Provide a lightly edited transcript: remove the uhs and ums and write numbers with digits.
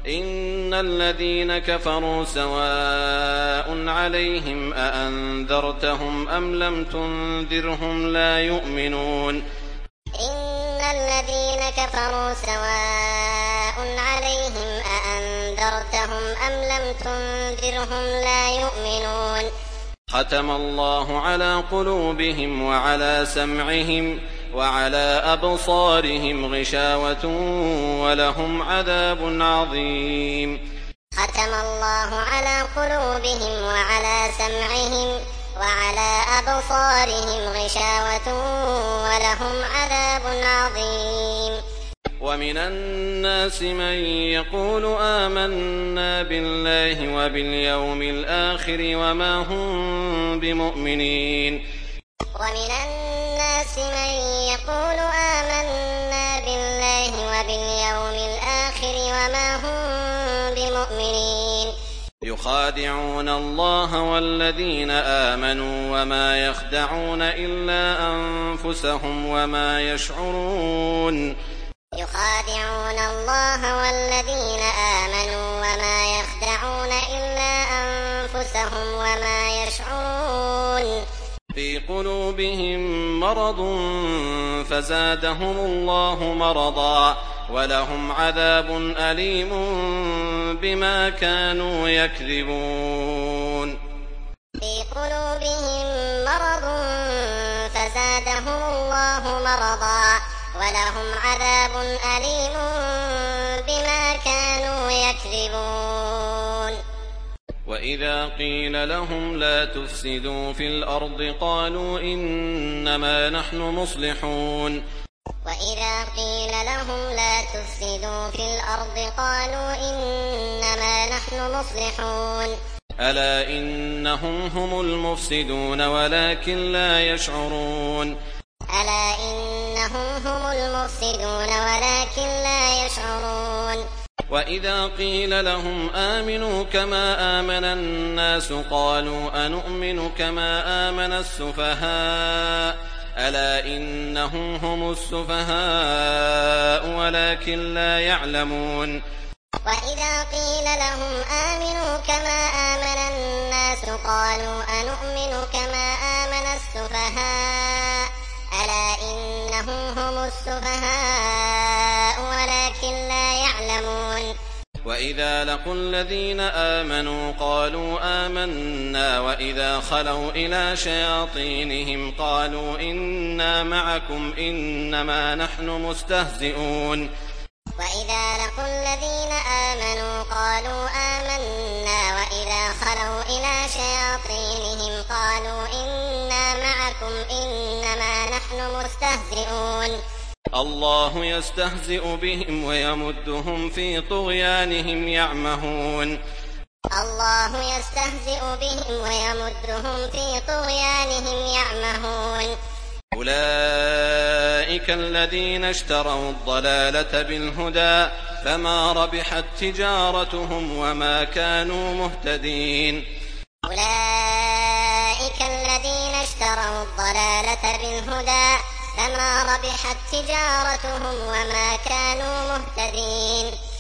إن الذين كفروا سواء عليهم أأنذرتهم أم لم تنذرهم لا يؤمنون إن الذين كفروا سواء عليهم أأنذرتهم أم لم تنذرهم لا يؤمنون ختم الله على قلوبهم وعلى سمعهم وعلى أبصارهم غشاوة ولهم عذاب عظيم ختم الله على قلوبهم وعلى سمعهم وعلى أبصارهم غشاوة ولهم عذاب عظيم ومن الناس من يقول آمنا بالله وباليوم الآخر وما هم بمؤمنين ومن الناس من يقول آمنا بالله وباليوم الآخر وما هم بمؤمنين يخادعون الله والذين آمنوا وما يخدعون إلا أنفسهم وما يشعرون يخادعون الله والذين آمنوا وما يخدعون إلا أنفسهم وما يشعرون في قلوبهم مرض فزادهم الله مرضا ولهم عذاب أليم بما كانوا يكذبون في قلوبهم مرض فزادهم الله مرضا ولهم عذاب أليم بما كانوا يكذبون وإذا قيل لهم لا تفسدوا في الأرض قالوا إنما نحن مصلحون وإذا قيل لهم لا تفسدوا في الأرض قالوا إنما نحن مصلحون ألا إنهم هم المفسدون ولكن لا يشعرون ألا إنهم هم المفسدون ولكن لا يشعرون وإذا قيل لهم آمنوا كما آمن الناس قالوا أنؤمن كما آمن السفهاء ألا إنهم هم السفهاء ولكن لا يعلمون وإذا قيل لهم آمنوا كما آمن الناس قالوا أنؤمن كما آمن السفهاء ألا إنهم هم السفهاء ولكن لا يعلمون وإذا لقوا الذين آمنوا قالوا آمنا وإذا خلوا إلى شياطينهم قالوا إنا معكم إنما نحن مستهزئون وإذا لقوا الذين آمنوا قالوا آمنا وإذا خلوا إلى شياطينهم قالوا إنا معكم إنما نحن مستهزئون الله يستهزئ بهم ويمدهم في طغيانهم يعمهون الله يستهزئ بهم ويمدهم في طغيانهم يعمهون أولئك الذين اشتروا الضلالة بالهدى فما ربحت تجارتهم وما كانوا مهتدين أولئك الذين اشتروا الضلالة بالهدى فما ربحت تجارتهم وما كانوا مهتدين